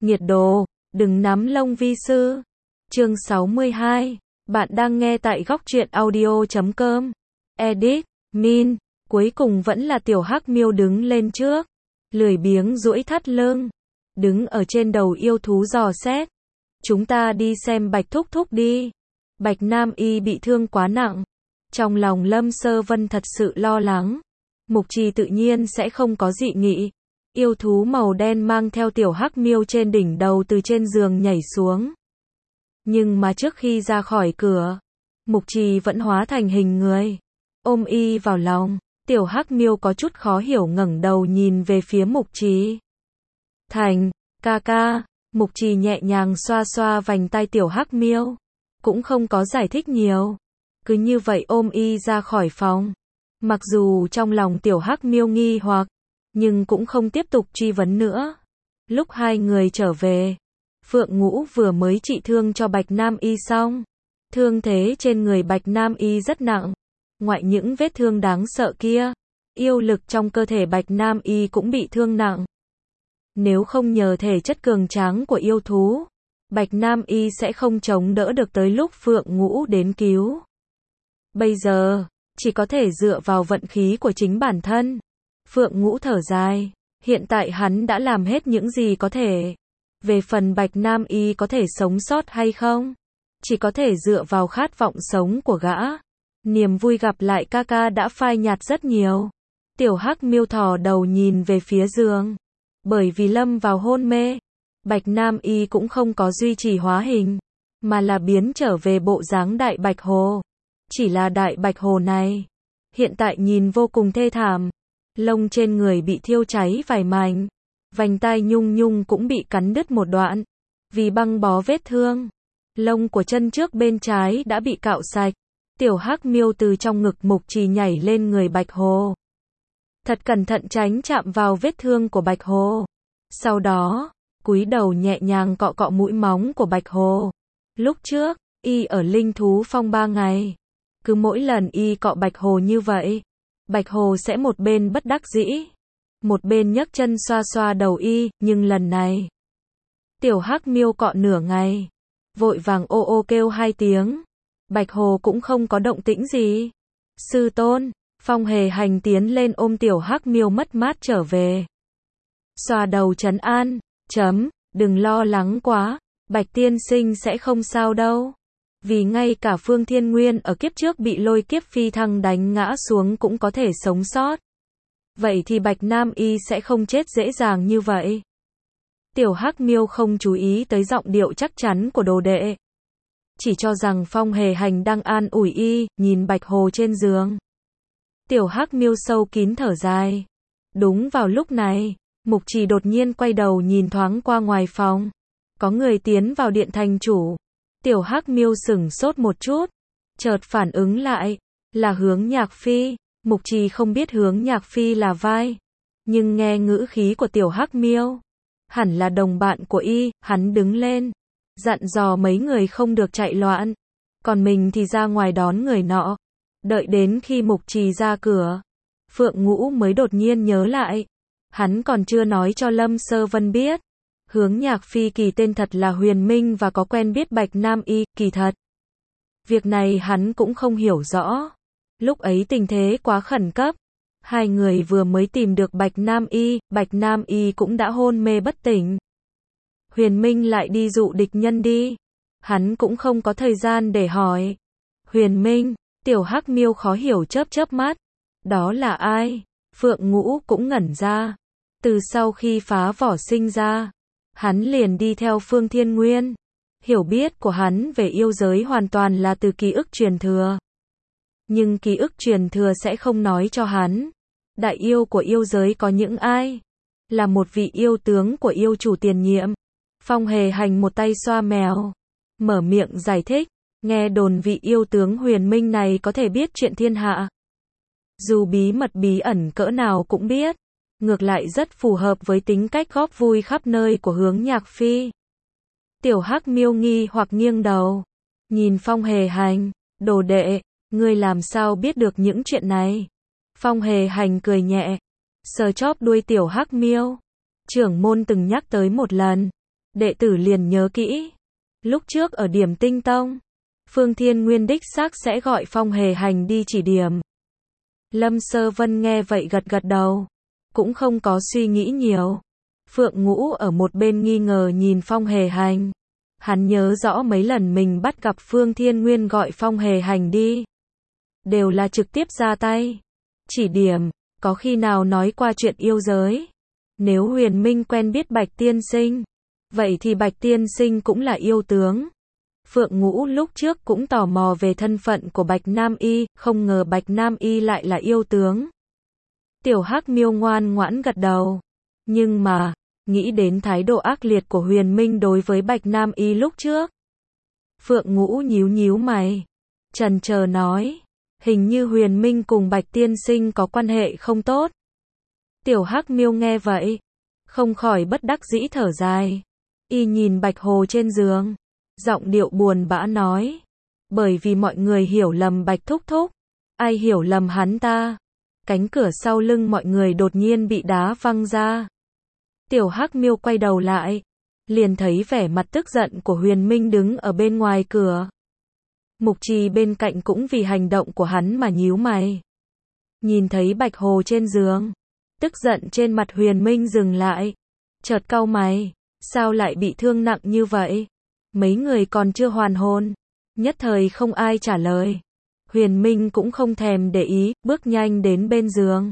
Nhiệt độ, đừng nắm lông vi sư. Chương 62. Bạn đang nghe tại góc truyện audio.com. Edit, Min. Cuối cùng vẫn là tiểu hắc miêu đứng lên trước. Lười biếng duỗi thắt lưng. Đứng ở trên đầu yêu thú dò xét. Chúng ta đi xem Bạch Thúc Thúc đi. Bạch Nam Y bị thương quá nặng. Trong lòng Lâm Sơ Vân thật sự lo lắng. Mục Trì tự nhiên sẽ không có dị nghị. Yêu thú màu đen mang theo tiểu hắc miêu trên đỉnh đầu từ trên giường nhảy xuống. Nhưng mà trước khi ra khỏi cửa, Mục Trì vẫn hóa thành hình người. Ôm y vào lòng, tiểu hắc miêu có chút khó hiểu ngẩng đầu nhìn về phía Mục Trì. Thành, ca ca, Mục Trì nhẹ nhàng xoa xoa vành tai tiểu hắc miêu. Cũng không có giải thích nhiều. Cứ như vậy ôm y ra khỏi phòng. Mặc dù trong lòng tiểu hắc miêu nghi hoặc, nhưng cũng không tiếp tục truy vấn nữa. Lúc hai người trở về, Phượng Ngũ vừa mới trị thương cho Bạch Nam Y xong. Thương thế trên người Bạch Nam Y rất nặng. Ngoại những vết thương đáng sợ kia, yêu lực trong cơ thể Bạch Nam Y cũng bị thương nặng. Nếu không nhờ thể chất cường tráng của yêu thú, Bạch Nam Y sẽ không chống đỡ được tới lúc Phượng Ngũ đến cứu. Bây giờ, chỉ có thể dựa vào vận khí của chính bản thân. Phượng Ngũ thở dài, hiện tại hắn đã làm hết những gì có thể. Về phần Bạch Nam Y có thể sống sót hay không, chỉ có thể dựa vào khát vọng sống của gã. Niềm vui gặp lại ca ca đã phai nhạt rất nhiều. Tiểu hắc miêu thò đầu nhìn về phía giường. Bởi vì lâm vào hôn mê, Bạch Nam Y cũng không có duy trì hóa hình, mà là biến trở về bộ dáng đại bạch hồ. Chỉ là đại bạch hồ này, hiện tại nhìn vô cùng thê thảm. Lông trên người bị thiêu cháy vài mảnh, vành tai nhung nhung cũng bị cắn đứt một đoạn. Vì băng bó vết thương, lông của chân trước bên trái đã bị cạo sạch. Tiểu hắc miêu từ trong ngực Mục Trì nhảy lên người bạch hồ. Thật cẩn thận tránh chạm vào vết thương của bạch hồ. Sau đó, cúi đầu nhẹ nhàng cọ cọ mũi móng của bạch hồ. Lúc trước, y ở linh thú phong 3 ngày. Cứ mỗi lần y cọ bạch hồ như vậy, bạch hồ sẽ một bên bất đắc dĩ, một bên nhấc chân xoa xoa đầu y, nhưng lần này, tiểu hắc miêu cọ nửa ngày, vội vàng ô ô kêu 2 tiếng, bạch hồ cũng không có động tĩnh gì. Sư tôn, Phong Hề Hành tiến lên ôm tiểu hắc miêu mất mát trở về. Xoa đầu trấn an, đừng lo lắng quá, Bạch tiên sinh sẽ không sao đâu. Vì ngay cả Phương Thiên Nguyên ở kiếp trước bị lôi kiếp phi thăng đánh ngã xuống cũng có thể sống sót. Vậy thì Bạch Nam Y sẽ không chết dễ dàng như vậy. Tiểu hắc miêu không chú ý tới giọng điệu chắc chắn của đồ đệ. Chỉ cho rằng Phong Hề Hành đang an ủi y, nhìn bạch hồ trên giường. Tiểu hắc miêu sâu kín thở dài. Đúng vào lúc này, Mục Trì đột nhiên quay đầu nhìn thoáng qua ngoài phòng. Có người tiến vào điện thành chủ. Tiểu hắc miêu sửng sốt một chút, chợt phản ứng lại, là Hướng Nhạc Phi. Mục Trì không biết Hướng Nhạc Phi là vai, nhưng nghe ngữ khí của tiểu hắc miêu, hẳn là đồng bạn của y. Hắn đứng lên, dặn dò mấy người không được chạy loạn, còn mình thì ra ngoài đón người nọ. Đợi đến khi Mục Trì ra cửa, Phượng Ngũ mới đột nhiên nhớ lại, hắn còn chưa nói cho Lâm Sơ Vân biết. Hướng Nhạc Phi kỳ tên thật là Huyền Minh và có quen biết Bạch Nam Y. Kỳ thật, việc này hắn cũng không hiểu rõ. Lúc ấy tình thế quá khẩn cấp, hai người vừa mới tìm được Bạch Nam Y cũng đã hôn mê bất tỉnh. Huyền Minh lại đi dụ địch nhân đi, hắn cũng không có thời gian để hỏi. Huyền Minh, tiểu hắc miêu khó hiểu chớp chớp mắt. Đó là ai? Phượng Ngũ cũng ngẩn ra. Từ sau khi phá vỏ sinh ra, hắn liền đi theo Phương Thiên Nguyên. Hiểu biết của hắn về yêu giới hoàn toàn là từ ký ức truyền thừa. Nhưng ký ức truyền thừa sẽ không nói cho hắn, đại yêu của yêu giới có những ai. Là một vị yêu tướng của yêu chủ tiền nhiệm. Phong Hề Hành một tay xoa mèo, mở miệng giải thích. Nghe đồn vị yêu tướng Huyền Minh này có thể biết chuyện thiên hạ. Dù bí mật bí ẩn cỡ nào cũng biết. Ngược lại rất phù hợp với tính cách góp vui khắp nơi của Hướng Nhạc Phi. Tiểu hắc miêu nghi hoặc nghiêng đầu, nhìn Phong Hề Hành. Đồ đệ, ngươi làm sao biết được những chuyện này? Phong Hề Hành cười nhẹ, sờ chóp đuôi tiểu hắc miêu. Trưởng môn từng nhắc tới một lần, đệ tử liền nhớ kỹ. Lúc trước ở Điểm Tinh Tông, Phương Thiên Nguyên đích xác sẽ gọi Phong Hề Hành đi chỉ điểm. Lâm Sơ Vân nghe vậy gật gật đầu, cũng không có suy nghĩ nhiều. Phượng Ngũ ở một bên nghi ngờ nhìn Phong Hề Hành. Hắn nhớ rõ mấy lần mình bắt gặp Phương Thiên Nguyên gọi Phong Hề Hành đi, đều là trực tiếp ra tay chỉ điểm, có khi nào nói qua chuyện yêu giới. Nếu Huyền Minh quen biết Bạch Tiên Sinh, vậy thì Bạch Tiên Sinh cũng là yêu tướng. Phượng Ngũ lúc trước cũng tò mò về thân phận của Bạch Nam Y, không ngờ Bạch Nam Y lại là yêu tướng. Tiểu Hắc Miêu ngoan ngoãn gật đầu. Nhưng mà, nghĩ đến thái độ ác liệt của Huyền Minh đối với Bạch Nam Y lúc trước. Phượng Ngũ nhíu nhíu mày, chần chờ nói, hình như Huyền Minh cùng Bạch Tiên Sinh có quan hệ không tốt. Tiểu Hắc Miêu nghe vậy, không khỏi bất đắc dĩ thở dài. Y nhìn Bạch Hồ trên giường, giọng điệu buồn bã nói, bởi vì mọi người hiểu lầm Bạch Thúc Thúc. Ai hiểu lầm hắn ta? Cánh cửa sau lưng mọi người đột nhiên bị đá văng ra. Tiểu Hắc Miêu quay đầu lại, liền thấy vẻ mặt tức giận của Huyền Minh đứng ở bên ngoài cửa. Mục Trì bên cạnh cũng vì hành động của hắn mà nhíu mày. Nhìn thấy Bạch Hồ trên giường, tức giận trên mặt Huyền Minh dừng lại, chợt cau mày, sao lại bị thương nặng như vậy? Mấy người còn chưa hoàn hồn, nhất thời không ai trả lời. Huyền Minh cũng không thèm để ý, bước nhanh đến bên giường,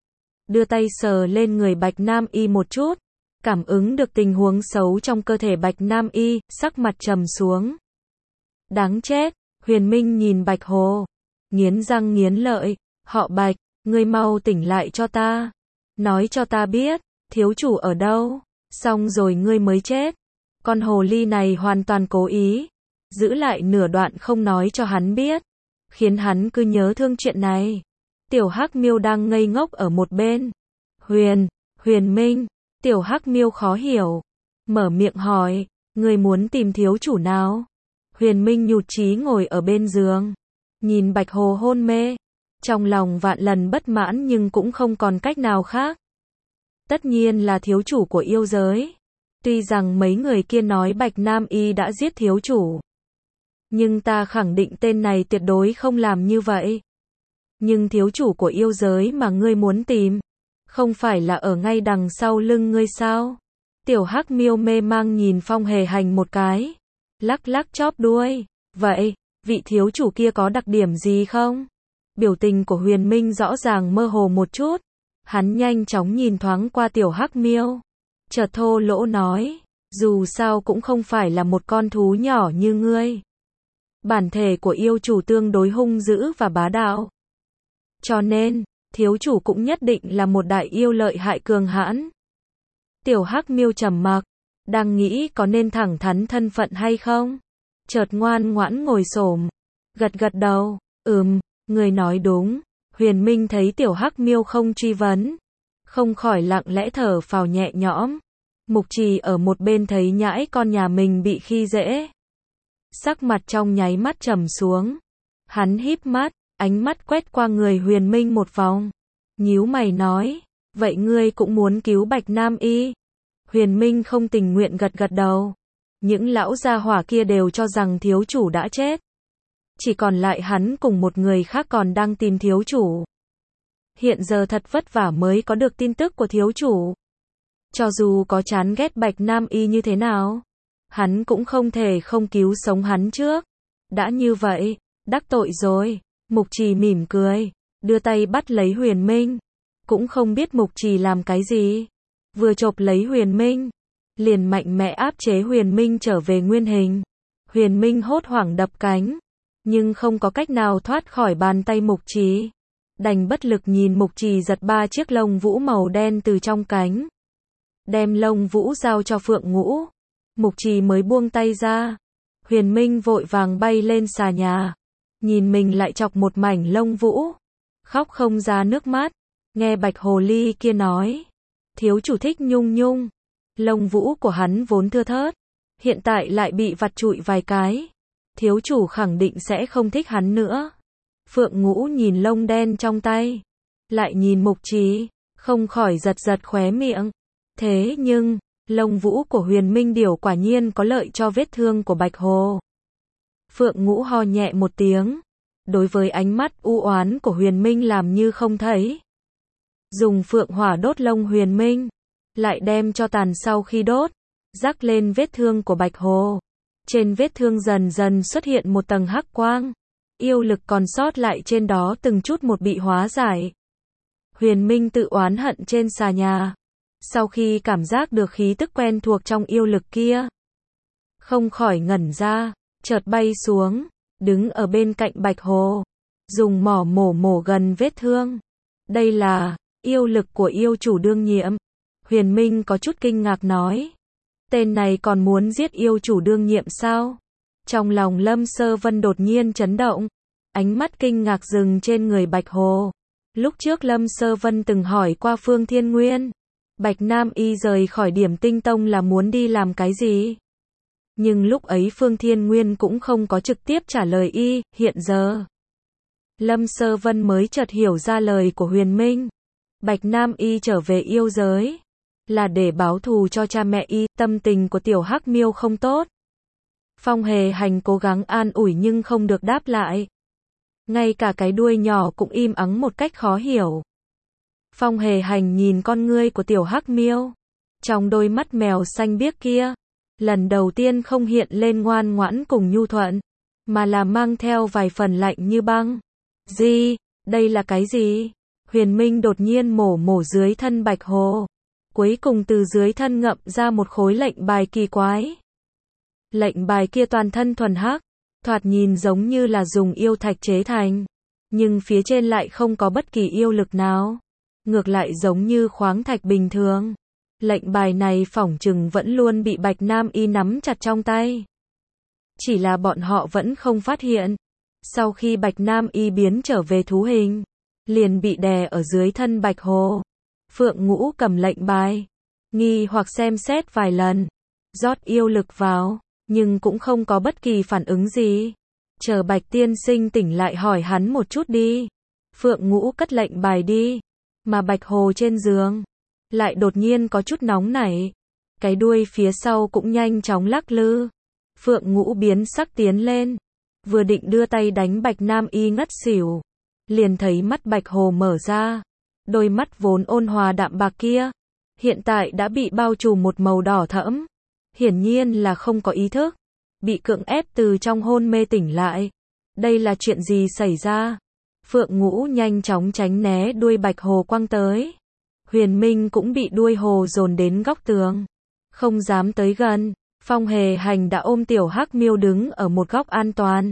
đưa tay sờ lên người Bạch Nam Y một chút, cảm ứng được tình huống xấu trong cơ thể Bạch Nam Y, sắc mặt trầm xuống. Đáng chết, Huyền Minh nhìn Bạch Hồ, nghiến răng nghiến lợi, họ Bạch, ngươi mau tỉnh lại cho ta, nói cho ta biết, thiếu chủ ở đâu, xong rồi ngươi mới chết. Con hồ ly này hoàn toàn cố ý, giữ lại nửa đoạn không nói cho hắn biết, khiến hắn cứ nhớ thương chuyện này. Tiểu Hắc Miêu đang ngây ngốc ở một bên. Huyền Minh, Tiểu Hắc Miêu khó hiểu, mở miệng hỏi, ngươi muốn tìm thiếu chủ nào? Huyền Minh nhụt chí ngồi ở bên giường, nhìn Bạch Hồ hôn mê, trong lòng vạn lần bất mãn nhưng cũng không còn cách nào khác. Tất nhiên là thiếu chủ của yêu giới. Tuy rằng mấy người kia nói Bạch Nam Y đã giết thiếu chủ, nhưng ta khẳng định tên này tuyệt đối không làm như vậy. Nhưng thiếu chủ của yêu giới mà ngươi muốn tìm, không phải là ở ngay đằng sau lưng ngươi sao? Tiểu Hắc Miêu mê mang nhìn Phong Hề Hành một cái, lắc lắc chóp đuôi, vậy, vị thiếu chủ kia có đặc điểm gì không? Biểu tình của Huyền Minh rõ ràng mơ hồ một chút, hắn nhanh chóng nhìn thoáng qua Tiểu Hắc Miêu, chợt thô lỗ nói, dù sao cũng không phải là một con thú nhỏ như ngươi. Bản thể của yêu chủ tương đối hung dữ và bá đạo, cho nên, thiếu chủ cũng nhất định là một đại yêu lợi hại cường hãn. Tiểu Hắc Miêu trầm mặc, đang nghĩ có nên thẳng thắn thân phận hay không, chợt ngoan ngoãn ngồi xổm, gật gật đầu, người nói đúng. Huyền Minh thấy Tiểu Hắc Miêu không truy vấn, không khỏi lặng lẽ thở phào nhẹ nhõm. Mục Trì ở một bên thấy nhãi con nhà mình bị khi dễ, sắc mặt trong nháy mắt trầm xuống. Hắn híp mắt, ánh mắt quét qua người Huyền Minh một vòng, nhíu mày nói, vậy ngươi cũng muốn cứu Bạch Nam Y? Huyền Minh không tình nguyện gật gật đầu. Những lão gia hỏa kia đều cho rằng thiếu chủ đã chết, chỉ còn lại hắn cùng một người khác còn đang tìm thiếu chủ. Hiện giờ thật vất vả mới có được tin tức của thiếu chủ. Cho dù có chán ghét Bạch Nam Y như thế nào, hắn cũng không thể không cứu sống hắn trước. Đã như vậy, đắc tội rồi. Mục Trì mỉm cười, đưa tay bắt lấy Huyền Minh. Cũng không biết Mục Trì làm cái gì, vừa chộp lấy Huyền Minh, liền mạnh mẽ áp chế Huyền Minh trở về nguyên hình. Huyền Minh hốt hoảng đập cánh, nhưng không có cách nào thoát khỏi bàn tay Mục Trì, đành bất lực nhìn Mục Trì giật 3 chiếc lông vũ màu đen từ trong cánh, đem lông vũ giao cho Phượng Ngũ. Mục Trì mới buông tay ra. Huyền Minh vội vàng bay lên xà nhà, nhìn mình lại chọc một mảnh lông vũ, khóc không ra nước mắt. Nghe Bạch Hồ Ly kia nói, thiếu chủ thích nhung nhung, lông vũ của hắn vốn thưa thớt, hiện tại lại bị vặt trụi vài cái, thiếu chủ khẳng định sẽ không thích hắn nữa. Phượng Ngũ nhìn lông đen trong tay, lại nhìn Mục Trì, không khỏi giật giật khóe miệng. Thế nhưng, Lông vũ của Huyền Minh Điểu quả nhiên có lợi cho vết thương của Bạch Hồ. Phượng Ngũ ho nhẹ một tiếng, đối với ánh mắt u oán của Huyền Minh làm như không thấy. Dùng phượng hỏa đốt lông Huyền Minh, lại đem cho tàn sau khi đốt, rắc lên vết thương của Bạch Hồ. Trên vết thương dần dần xuất hiện một tầng hắc quang, yêu lực còn sót lại trên đó từng chút một bị hóa giải. Huyền Minh tự oán hận trên xà nhà, sau khi cảm giác được khí tức quen thuộc trong yêu lực kia, không khỏi ngẩn ra, chợt bay xuống, đứng ở bên cạnh Bạch Hồ, dùng mỏ mổ gần vết thương. Đây là yêu lực của yêu chủ đương nhiệm. Huyền Minh có chút kinh ngạc nói, tên này còn muốn giết yêu chủ đương nhiệm sao? Trong lòng Lâm Sơ Vân đột nhiên chấn động, ánh mắt kinh ngạc dừng trên người Bạch Hồ. Lúc trước Lâm Sơ Vân từng hỏi qua Phương Thiên Nguyên, Bạch Nam Y rời khỏi Điểm Tinh Tông là muốn đi làm cái gì? Nhưng lúc ấy Phương Thiên Nguyên cũng không có trực tiếp trả lời y, hiện giờ Lâm Sơ Vân mới chợt hiểu ra lời của Huyền Minh. Bạch Nam Y trở về yêu giới là để báo thù cho cha mẹ y. Tâm tình của Tiểu Hắc Miêu không tốt. Phong Hề Hành cố gắng an ủi nhưng không được đáp lại. Ngay cả cái đuôi nhỏ cũng im ắng một cách khó hiểu. Phong Hề Hành nhìn con ngươi của Tiểu Hắc Miêu, trong đôi mắt mèo xanh biếc kia, lần đầu tiên không hiện lên ngoan ngoãn cùng nhu thuận, mà là mang theo vài phần lạnh như băng. Gì? Đây là cái gì? Huyền Minh đột nhiên mổ dưới thân Bạch Hồ, cuối cùng từ dưới thân ngậm ra một khối lệnh bài kỳ quái. Lệnh bài kia toàn thân thuần hắc, thoạt nhìn giống như là dùng yêu thạch chế thành, nhưng phía trên lại không có bất kỳ yêu lực nào, ngược lại giống như khoáng thạch bình thường. Lệnh bài này phỏng chừng vẫn luôn bị Bạch Nam Y nắm chặt trong tay. Chỉ là bọn họ vẫn không phát hiện. Sau khi Bạch Nam Y biến trở về thú hình, liền bị đè ở dưới thân Bạch Hồ. Phượng Ngũ cầm lệnh bài, nghi hoặc xem xét vài lần, rót yêu lực vào, nhưng cũng không có bất kỳ phản ứng gì. Chờ Bạch tiên sinh tỉnh lại hỏi hắn một chút đi. Phượng Ngũ cất lệnh bài đi, mà Bạch Hồ trên giường lại đột nhiên có chút nóng nảy, cái đuôi phía sau cũng nhanh chóng lắc lư. Phượng Ngũ biến sắc tiến lên, vừa định đưa tay đánh Bạch Nam Y ngất xỉu, liền thấy mắt Bạch Hồ mở ra, đôi mắt vốn ôn hòa đạm bạc kia, hiện tại đã bị bao trùm một màu đỏ thẫm, hiển nhiên là không có ý thức, bị cưỡng ép từ trong hôn mê tỉnh lại. Đây là chuyện gì xảy ra? Phượng Ngũ nhanh chóng tránh né đuôi Bạch Hồ quăng tới. Huyền Minh cũng bị đuôi hồ dồn đến góc tường, không dám tới gần. Phong Hề Hành đã ôm Tiểu Hắc Miêu đứng ở một góc an toàn.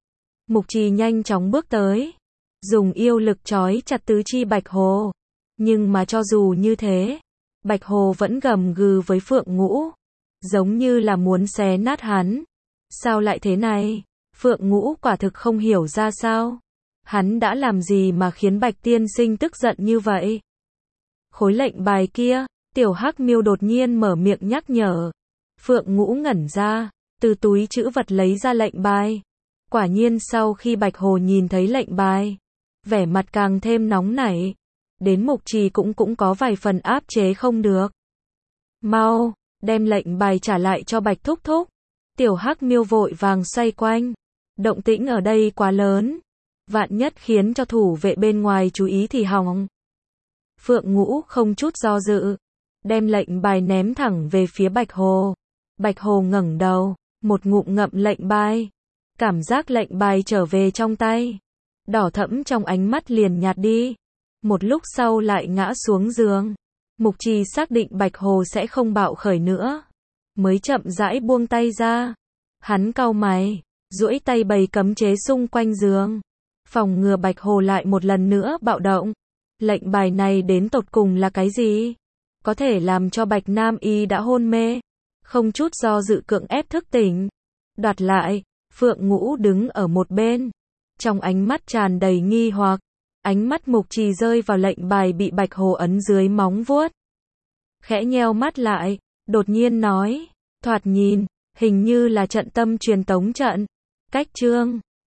Mục Trì nhanh chóng bước tới, dùng yêu lực trói chặt tứ chi Bạch Hồ. Nhưng mà cho dù như thế, Bạch Hồ vẫn gầm gừ với Phượng Ngũ, giống như là muốn xé nát hắn. Sao lại thế này? Phượng Ngũ quả thực không hiểu ra sao. Hắn đã làm gì mà khiến Bạch tiên sinh tức giận như vậy? Khối lệnh bài kia, Tiểu Hắc Miêu đột nhiên mở miệng nhắc nhở. Phượng Ngũ ngẩn ra, từ túi trữ vật lấy ra lệnh bài. Quả nhiên sau khi Bạch Hồ nhìn thấy lệnh bài, vẻ mặt càng thêm nóng nảy. Đến Mục Trì cũng có vài phần áp chế không được. Mau, đem lệnh bài trả lại cho Bạch thúc thúc. Tiểu Hắc Miêu vội vàng xoay quanh. Động tĩnh ở đây quá lớn, vạn nhất khiến cho thủ vệ bên ngoài chú ý thì hỏng. Phượng Ngũ không chút do dự, đem lệnh bài ném thẳng về phía Bạch Hồ. Bạch Hồ ngẩng đầu, một ngụm ngậm lệnh bài. Cảm giác lệnh bài trở về trong tay, đỏ thẫm trong ánh mắt liền nhạt đi. Một lúc sau lại ngã xuống giường. Mục Trì xác định Bạch Hồ sẽ không bạo khởi nữa, mới chậm rãi buông tay ra. Hắn cau mày, duỗi tay bày cấm chế xung quanh giường, phòng ngừa Bạch Hồ lại một lần nữa bạo động. Lệnh bài này đến tột cùng là cái gì? Có thể làm cho Bạch Nam Y đã hôn mê, không chút do dự cưỡng ép thức tỉnh. Đoạt lại, Phượng Ngũ đứng ở một bên, trong ánh mắt tràn đầy nghi hoặc. Ánh mắt Mục Trì rơi vào lệnh bài bị Bạch Hồ ấn dưới móng vuốt. Khẽ nheo mắt lại, đột nhiên nói, thoạt nhìn, hình như là trận tâm truyền tống trận. Cách chương